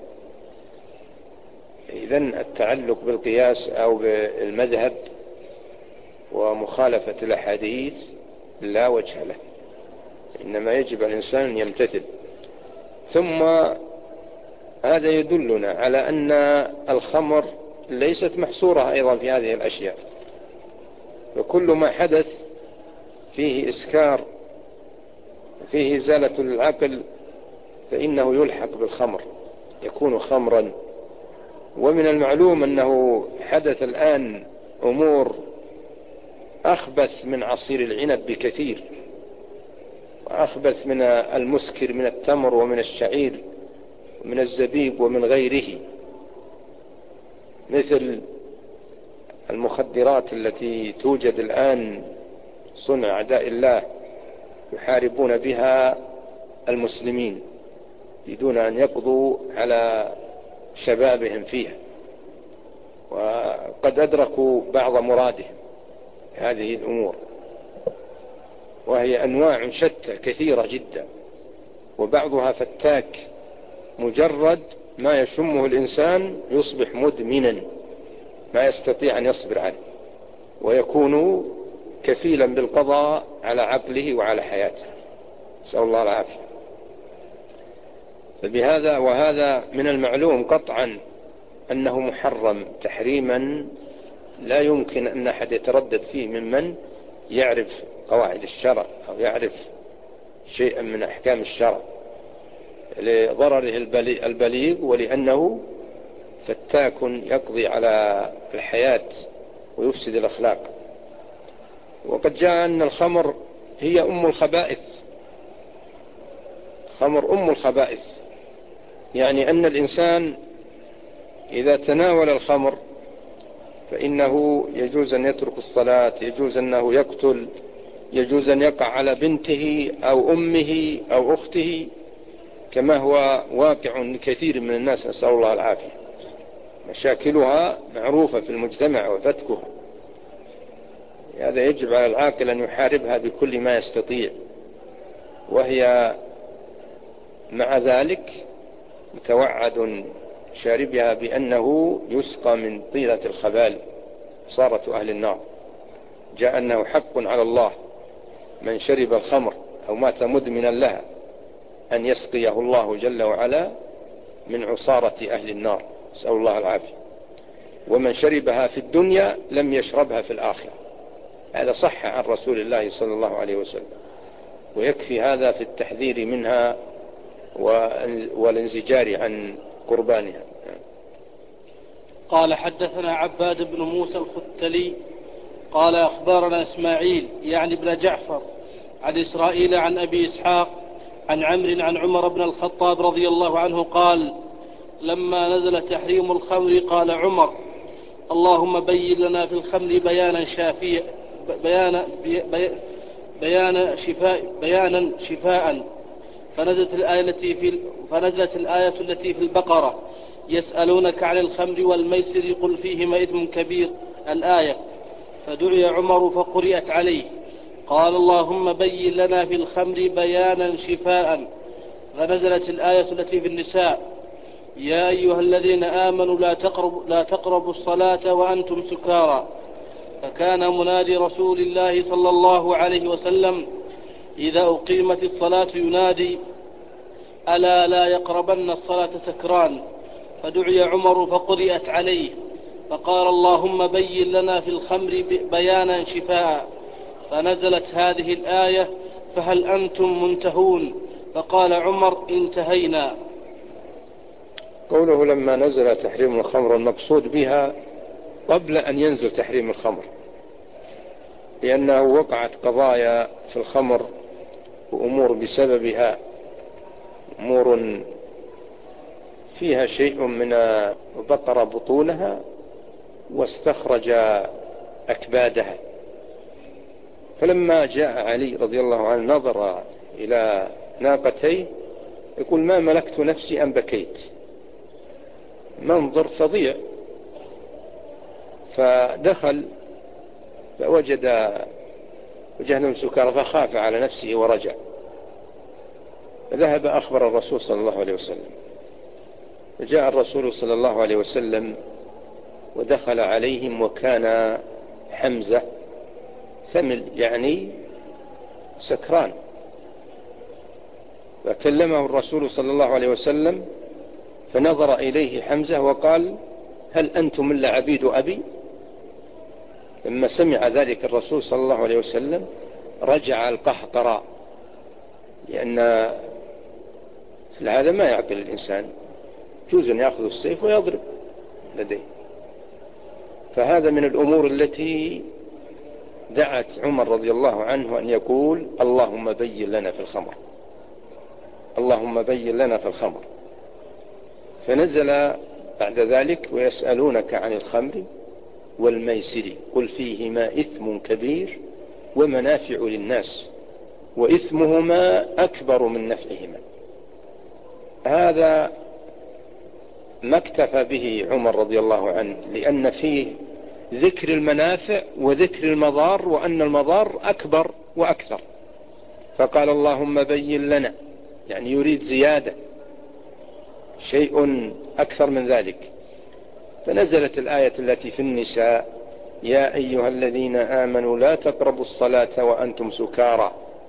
إذن التعلق بالقياس أو بالمذهب ومخالفة الأحاديث لا وجه له، إنما يجب الإنسان أن يمتثل. ثم هذا يدلنا على أن الخمر ليست محصورة أيضا في هذه الأشياء، وكل ما حدث فيه إسكار فيه إزالة للعقل فإنه يلحق بالخمر، يكون خمرا. ومن المعلوم أنه حدث الآن أمور أخبث من عصير العنب بكثير، وأخبث من المسكر من التمر ومن الشعير ومن الزبيب ومن غيره، مثل المخدرات التي توجد الآن صنع أعداء الله يحاربون بها المسلمين بدون أن يقضوا على شبابهم فيها، وقد أدركوا بعض مرادهم هذه الأمور، وهي أنواع شتى كثيرة جدا، وبعضها فتاك، مجرد ما يشمه الإنسان يصبح مدمنا ما يستطيع أن يصبر عنه، ويكون كفيلا بالقضاء على عقله وعلى حياته، نسأل الله العافية. فبهذا وهذا من المعلوم قطعا أنه محرم تحريما لا يمكن أن أحد يتردد فيه ممن يعرف قواعد الشرع أو يعرف شيئا من أحكام الشرع، لضرره البليغ ولأنه فتاك يقضي على الحياة ويفسد الأخلاق. وقد جاء أن الخمر هي أم الخبائث، خمر أم الخبائث، يعني أن الإنسان إذا تناول الخمر فإنه يجوز أن يترك الصلاة، يجوز أنه يقتل، يجوز أن يقع على بنته أو أمه أو أخته، كما هو واقع لكثير من الناس، نسأل الله العافية. مشاكلها معروفة في المجتمع وفتكها، هذا يجب على العاقل أن يحاربها بكل ما يستطيع، وهي مع ذلك متوعد شاربها بأنه يسقى من طيلة الخبال صارة أهل النار. جاء أنه حق على الله من شرب الخمر أو مات مدمنا لها أن يسقيه الله جل وعلا من عصارة أهل النار، نسأل الله العافية. ومن شربها في الدنيا لم يشربها في الآخرة، هذا صح عن رسول الله صلى الله عليه وسلم، ويكفي هذا في التحذير منها والانزجار عن قربانها. قال حدثنا عباد بن موسى الختلي قال أخبرنا إسماعيل يعني ابن جعفر عن إسرائيل عن أبي إسحاق عن عمرو عن عمر بن الخطاب رضي الله عنه قال: لما نزل تحريم الخمر قال عمر: اللهم بين لنا في الخمر بيانا شافيا بيانا بي بيانا شفاء بيانا شفاء فنزلت الآية التي في فنزلت الآية التي في البقرة: يسألونك عن الخمر والميسر قل فيهما إثم كبير، الآية. فدعي عمر فقرئت عليه، قال: اللهم بين لنا في الخمر بيانا شفاء. فنزلت الآية التي في النساء: يا أيها الذين آمنوا لا تقربوا, لا تقربوا الصلاة وأنتم سكارى. فكان منادي رسول الله صلى الله عليه وسلم إذا أقيمت الصلاة ينادي: ألا لا يقربن الصلاة سكران. فدعي عمر فقرئت عليه، فقال: اللهم بين لنا في الخمر بيانا شفاء. فنزلت هذه الآية: فهل أنتم منتهون؟ فقال عمر: انتهينا. قوله لما نزل تحريم الخمر المقصود بها قبل أن ينزل تحريم الخمر، لأنه وقعت قضايا في الخمر وأمور بسببها، أمور فيها شيء من بقر بطونها واستخرج أكبادها. فلما جاء علي رضي الله عنه نظر إلى ناقتيه يقول: ما ملكت نفسي أن بكيت، منظر فظيع. فدخل فوجد وجهنم سكارى فخاف على نفسه ورجع، فذهب أخبر الرسول صلى الله عليه وسلم. فجاء الرسول صلى الله عليه وسلم ودخل عليهم وكان حمزة ثمل يعني سكران. فكلمه الرسول صلى الله عليه وسلم فنظر إليه حمزة وقال: هل أنتم إلا عبيد أبي؟ لما سمع ذلك الرسول صلى الله عليه وسلم رجع القهقراء، لأن هذا ما يعقل الإنسان، يجوز أن يأخذ السيف ويضرب لديه. فهذا من الأمور التي دعت عمر رضي الله عنه أن يقول اللهم بين لنا في الخمر، اللهم بين لنا في الخمر. فنزل بعد ذلك ويسألونك عن الخمر والميسر قل فيهما إثم كبير ومنافع للناس وإثمهما أكبر من نفعهما. هذا ما اكتفى به عمر رضي الله عنه، لأن فيه ذكر المنافع وذكر المضار، وأن المضار أكبر وأكثر، فقال اللهم بين لنا، يعني يريد زيادة، شيء أكثر من ذلك. فنزلت الآية التي في النساء يا أيها الذين آمنوا لا تقربوا الصلاة وأنتم سكارى،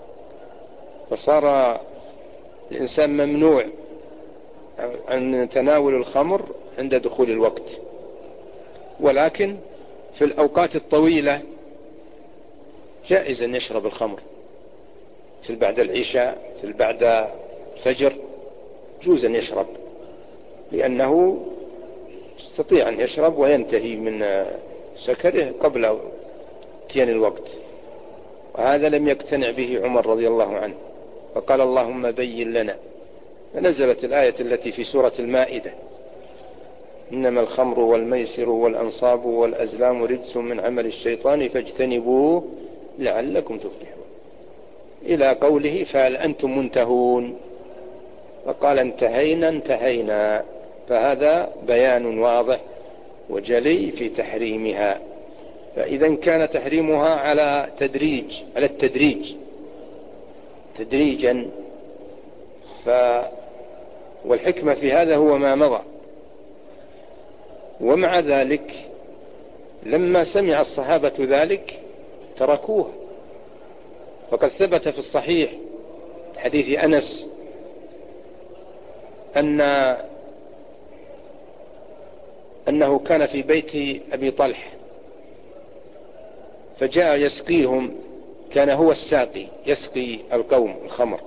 فصار الإنسان ممنوع عن تناول الخمر عند دخول الوقت، ولكن في الأوقات الطويلة جائز أن يشرب الخمر، في بعد العشاء، في بعد الفجر، جوز أن يشرب، لأنه يستطيع أن يشرب وينتهي من سكره قبل اتيان الوقت. وهذا لم يقتنع به عمر رضي الله عنه، فقال اللهم بين لنا. فنزلت الآية التي في سورة المائدة إنما الخمر والميسر والأنصاب والأزلام رجس من عمل الشيطان فاجتنبوه لعلكم تفلحون، إلى قوله فهل أنتم منتهون، فقال انتهينا انتهينا. فهذا بيان واضح وجلي في تحريمها. فإذا كان تحريمها على تدريج، على التدريج تدريجا، ف والحكمة في هذا هو ما مضى. ومع ذلك لما سمع الصحابة ذلك تركوه، فقد ثبت في الصحيح حديث أنس أن أنه كان في بيت أبي طلحة فجاء يسقيهم، كان هو الساقي يسقي القوم الخمر،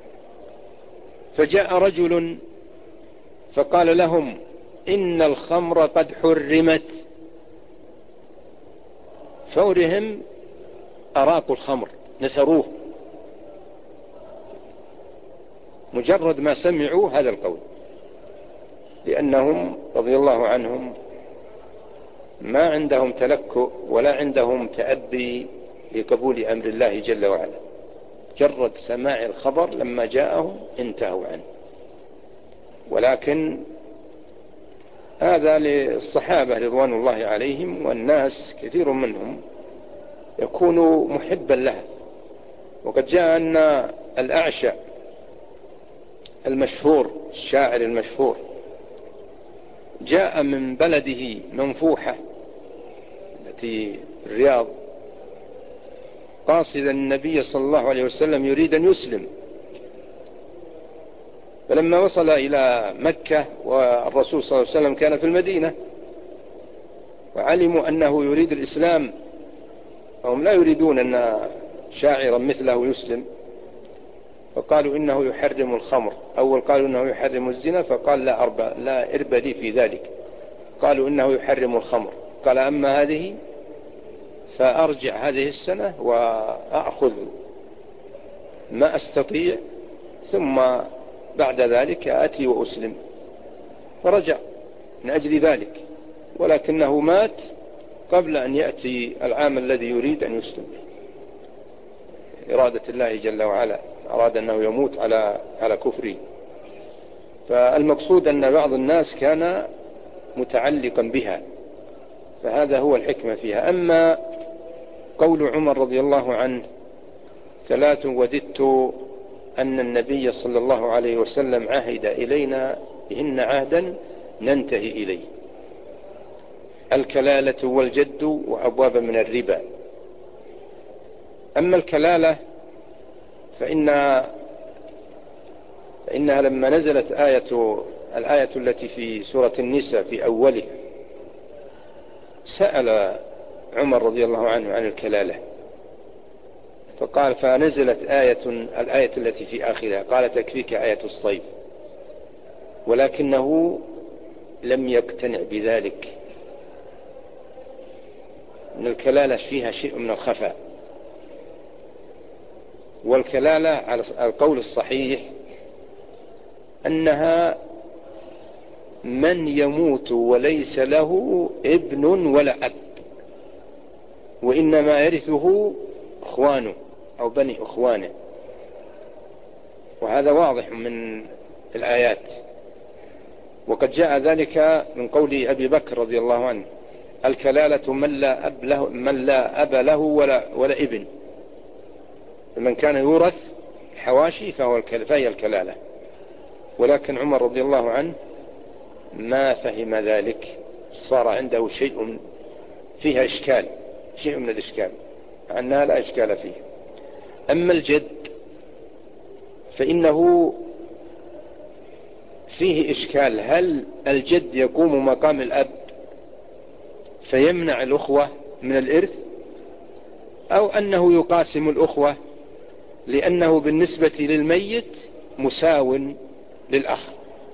فجاء رجل فقال لهم إن الخمر قد حرمت، فورهم أراقوا الخمر نثروه، مجرد ما سمعوا هذا القول، لأنهم رضي الله عنهم ما عندهم تلكؤ ولا عندهم تأبي لقبول أمر الله جل وعلا، جرد سماع الخبر لما جاءهم انتهوا عنه. ولكن هذا للصحابة رضوان الله عليهم، والناس كثير منهم يكون محبا لها. وقد جاء أن الأعشى المشهور الشاعر المشهور جاء من بلده منفوحة التي الرياض قاصدا النبي صلى الله عليه وسلم يريد أن يسلم، فلما وصل إلى مكة والرسول صلى الله عليه وسلم كان في المدينة وعلموا أنه يريد الإسلام، هم لا يريدون أن شاعرا مثله يسلم، فقالوا إنه يحرم الخمر. أول قالوا إنه يحرم الزنا، فقال لا أربى لا إربى لي في ذلك. قالوا إنه يحرم الخمر، قال أما هذه فأرجع هذه السنة وأأخذ ما أستطيع، ثم بعد ذلك آتي وأسلم. فرجع من أجل ذلك، ولكنه مات قبل أن يأتي العام الذي يريد أن يسلم. إرادة الله جل وعلا أراد أنه يموت على على كفره. فالمقصود أن بعض الناس كان متعلقا بها، فهذا هو الحكمة فيها. أما قول عمر رضي الله عنه ثلاث وددت أن النبي صلى الله عليه وسلم عهد إلينا بهن عهدا ننتهي إليه: الكلالة والجد وأبواب من الربا. أما الكلالة فإن فإنها لما نزلت آية الآية التي في سورة النساء في أوله سأل عمر رضي الله عنه عن الكلالة، فقال فنزلت آية الآية التي في آخرها قال تكفيك آية الصيد، ولكنه لم يقتنع بذلك، أن الكلالة فيها شيء من الخفاء، والكلالة على القول الصحيح أنها من يموت وليس له ابن ولا أب، وإنما يرثه أخوانه أو بني أخوانه، وهذا واضح من الآيات. وقد جاء ذلك من قول أبي بكر رضي الله عنه: الكلالة من لا أب له, من لا أب له ولا, ولا ابن، من كان يورث حواشي فهو فهي الكلالة. ولكن عمر رضي الله عنه ما فهم ذلك، صار عنده شيء فيها إشكال، شيء من الإشكال، مع أنها لا إشكال فيه. أما الجد فإنه فيه إشكال، هل الجد يقوم مقام الأب فيمنع الأخوة من الإرث، أو أنه يقاسم الأخوة لأنه بالنسبة للميت مساو للأخ؟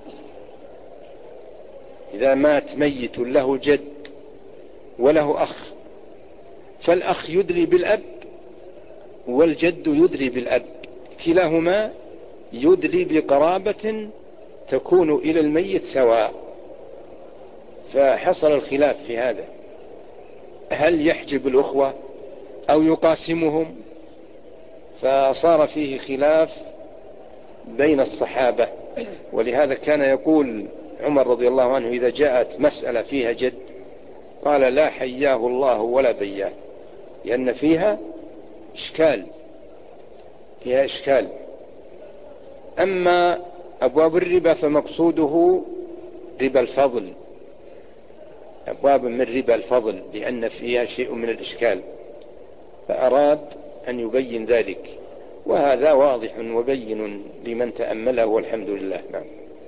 إذا مات ميت له جد وله أخ، فالأخ يدري بالأب والجد يدري بالأب، كلاهما يدري بقرابة تكون إلى الميت سواء. فحصل الخلاف في هذا، هل يحجب الأخوة أو يقاسمهم؟ فصار فيه خلاف بين الصحابة. ولهذا كان يقول عمر رضي الله عنه إذا جاءت مسألة فيها جد قال: لا حياه الله ولا بياه، لأن فيها إشكال، فيها إشكال. أما أبواب الربا فمقصوده ربا الفضل، أبواب من ربا الفضل، لأن فيها شيء من الإشكال، فأراد أن يبين ذلك، وهذا واضح وبين لمن تأمله، والحمد لله. نعم.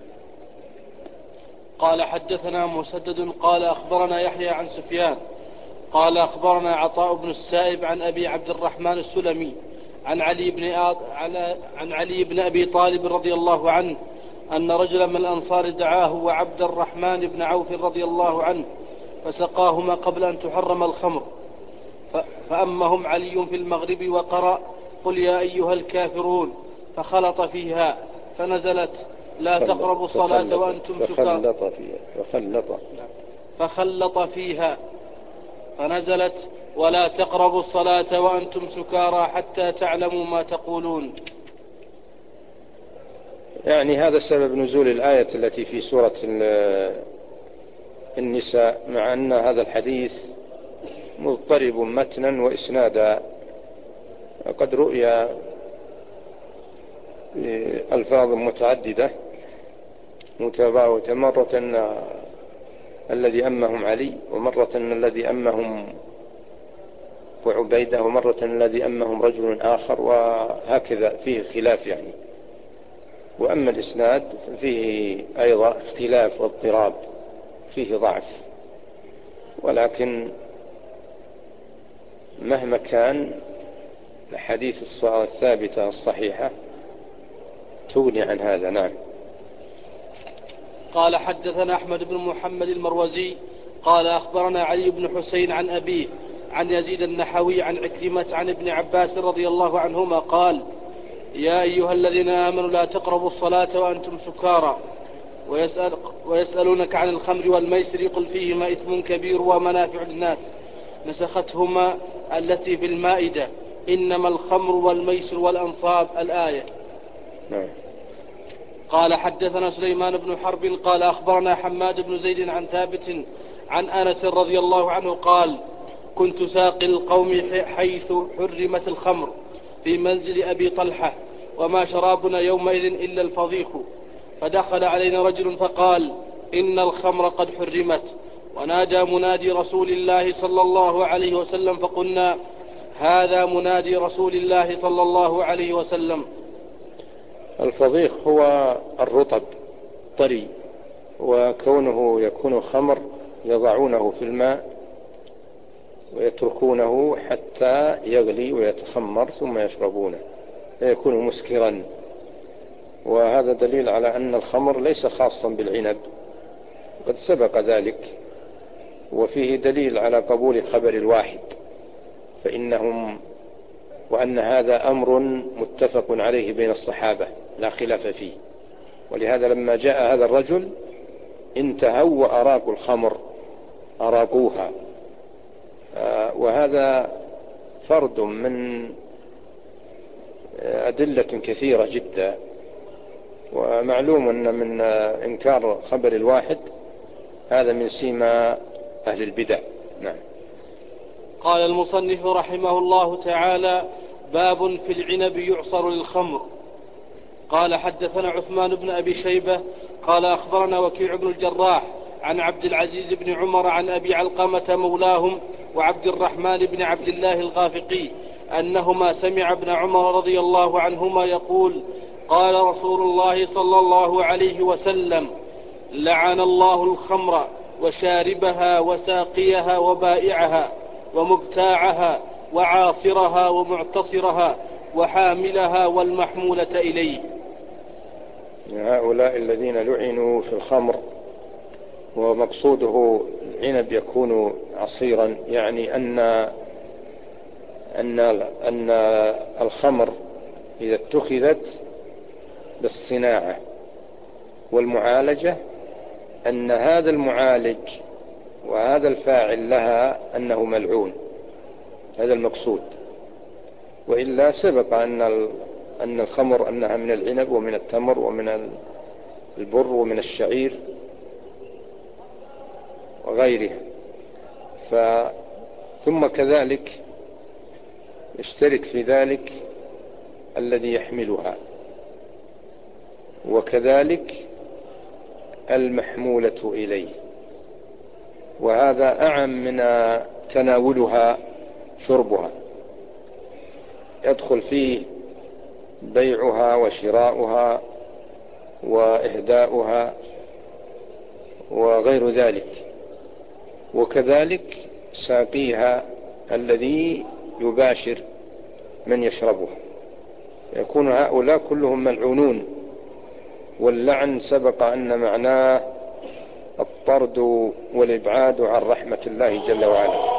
قال حدثنا مسدد قال أخبرنا يحيى عن سفيان قال أخبرنا عطاء بن السائب عن أبي عبد الرحمن السلمي عن علي بن عن علي بن أبي طالب رضي الله عنه أن رجلا من الأنصار دعاه وعبد الرحمن بن عوف رضي الله عنه فسقاهما قبل أن تحرم الخمر، فأمهم علي في المغرب وقرأ: قل يا أيها الكافرون، فخلط فيها فنزلت: لا تقربوا الصلاة وأنتم سكارى، فخلط فخلط فيها فنزلت: ولا تقربوا الصلاة وأنتم سكارى حتى تعلموا ما تقولون. يعني هذا سبب نزول الآية التي في سورة النساء، مع أن هذا الحديث مضطرب متنا وإسنادا، وقد رؤي ألفاظ متعددة متباوتة، مرة الذي أمهم علي، ومرة الذي أمهم وعبيدة، ومرة الذي أمهم رجل آخر، وهكذا فيه خلاف يعني. وأما الإسناد فيه أيضا اختلاف واضطراب، فيه ضعف، ولكن مهما كان الحديث الثابتة الصحيحة تغني عن هذا. نعم. قال حدثنا أحمد بن محمد المروزي قال أخبرنا علي بن حسين عن أبيه عن يزيد النحوي عن عكرمة عن ابن عباس رضي الله عنهما قال: يا أيها الذين آمنوا لا تقربوا الصلاة وأنتم سكارى ويسأل ويسألونك عن الخمر والميسر قل فيهما إثم كبير ومنافع للناس، نسختهما التي في المائدة: إنما الخمر والميسر والأنصاب، الآية. قال حدثنا سليمان بن حرب قال أخبرنا حماد بن زيد عن ثابت عن أنس رضي الله عنه قال: كنت ساقي القوم حيث حرمت الخمر في منزل أبي طلحة، وما شرابنا يومئذ إلا الفضيخ، فدخل علينا رجل فقال: إن الخمر قد حرمت، ونادى منادي رسول الله صلى الله عليه وسلم، فقلنا: هذا منادي رسول الله صلى الله عليه وسلم. الفضيخ هو الرطب طري، وكونه يكون خمر يضعونه في الماء ويتركونه حتى يغلي ويتخمر ثم يشربونه فيكون مسكرا. وهذا دليل على أن الخمر ليس خاصا بالعنب، قد سبق ذلك وفيه دليل على قبول خبر الواحد، فإنهم وأن هذا أمر متفق عليه بين الصحابة لا خلاف فيه. ولهذا لما جاء هذا الرجل انتهوا وأراقوا الخمر، أراقوها. وهذا فرد من أدلة كثيرة جدا. ومعلوم أن من إنكار خبر الواحد هذا من سيما أهل البدع. نعم. قال المصنف رحمه الله تعالى: باب في العنب يعصر للخمر. قال حدثنا عثمان بن أبي شيبة قال أخبرنا وكيع بن الجراح عن عبد العزيز بن عمر عن أبي علقمة مولاهم وعبد الرحمن بن عبد الله الغافقي أنهما سمع ابن عمر رضي الله عنهما يقول: قال رسول الله صلى الله عليه وسلم: لعن الله الخمر وشاربها وساقيها وبائعها ومبتاعها وعاصرها ومعتصرها وحاملها والمحمولة إليه. هؤلاء الذين لعنوا في الخمر ومقصوده العنب يكون عصيرا، يعني أن أن أن الخمر إذا اتخذت بالصناعة والمعالجة أن هذا المعالج وهذا الفاعل لها أنه ملعون، هذا المقصود. وإلا سبق أن أن الخمر أنها من العنب ومن التمر ومن البر ومن الشعير وغيرها. ف ثم كذلك يشترك في ذلك الذي يحملها، وكذلك المحمولة إليه، وهذا أعم من تناولها شربها، يدخل فيه بيعها وشراؤها وإهداؤها وغير ذلك، وكذلك ساقيها الذي يباشر من يشربها. يكون هؤلاء كلهم ملعونون، واللعن سبق أن معناه الطرد والإبعاد عن رحمة الله جل وعلا.